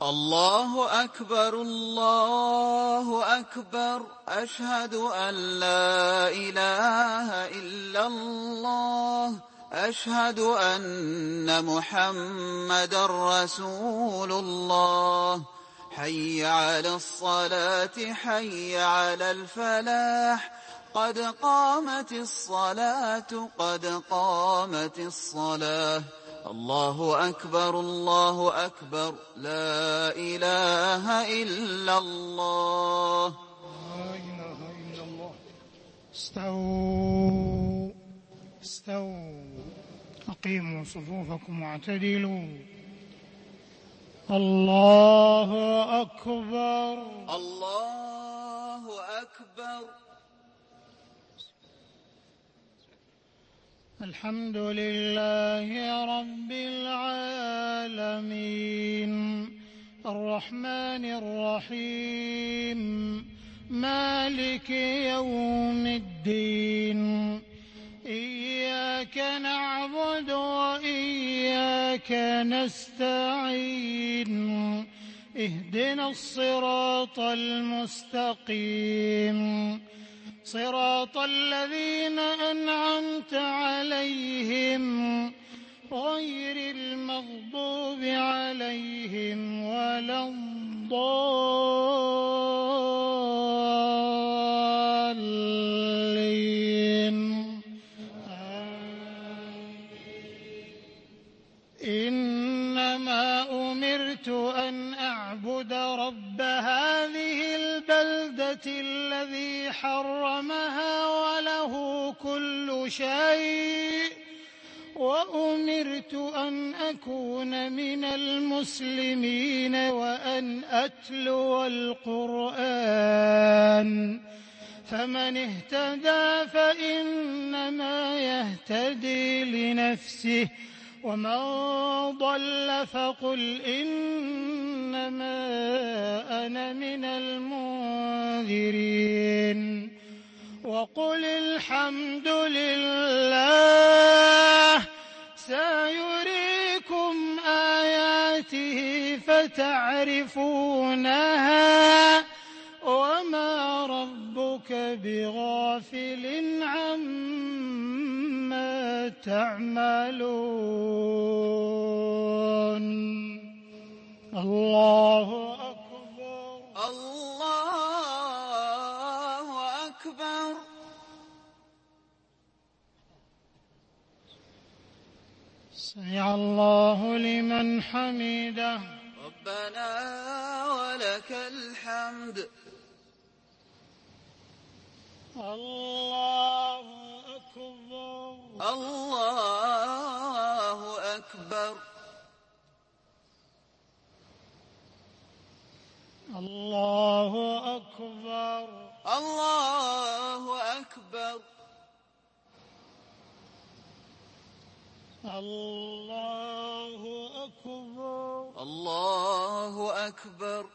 الله أكبر الله أكبر أشهد أن لا إله إلا الله أشهد أن محمدا رسول الله حي على الصلاة حي على الفلاح قد قامت الصلاة قد قامت الصلاة الله أكبر الله أكبر لا إله إلا الله لا إله إلا الله. استووا استووا أقيموا صفوفكم واعتدلوا. الله أكبر الله أكبر. الحمد لله رب العالمين الرحمن الرحيم مالك يوم الدين إياك نعبد وإياك نستعين اهدنا الصراط المستقيم صراط الذين أنعمت عليهم غير المغضوب عليهم ولا الضالين. إنما أمرت أن أعبد رب هذه البلدة الذي حرمها وله كل شيء وأمرت أن أكون من المسلمين وأن أتلو القرآن فمن اهتدى فإنما يهتدي لنفسه ومن ضل فقل إنما أنا من المنذرين وقل الحمد لله سيريكم آياته فتعرفونها وما ربك بغافل عما تعملون. الله أكبر الله أكبر. سمع الله لمن حمده ربنا ولك الحمد. الله أكبر الله أكبر. الله أكبر الله أكبر. الله أكبر الله أكبر.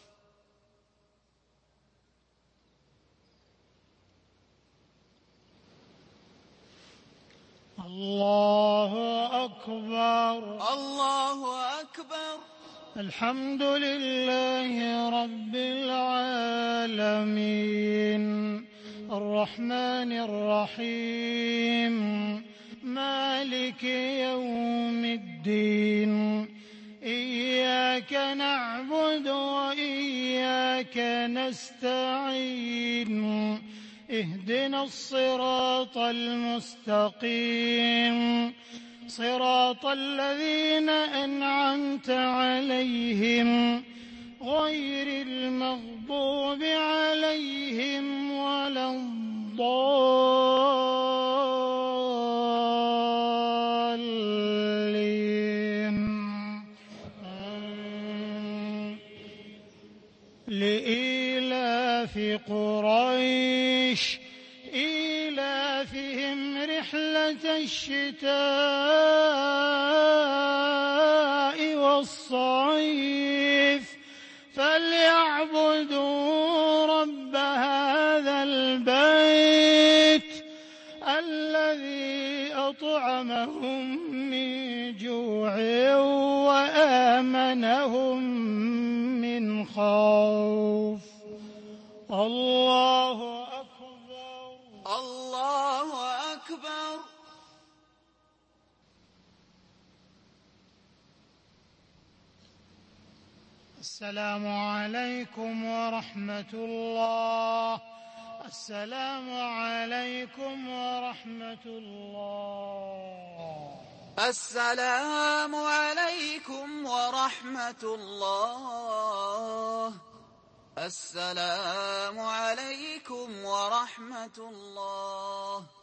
الله أكبر الله أكبر. الحمد لله رب العالمين الرحمن الرحيم مالك يوم الدين إياك نعبد وإياك نستعين اهدنا الصراط المستقيم صراط الذين أنعمت عليهم غير المغضوب عليهم ولا الضالين. لإيلاف قريش إيلافهم رحلة الشتاء والصيف فليعبدوا رب هذا البيت الذي أطعمهم من جوع وآمنهم من خوف. الله أكبر. الله أكبر. السلام عليكم ورحمة الله. السلام عليكم ورحمة الله. السلام عليكم ورحمة الله. السلام عليكم ورحمة الله.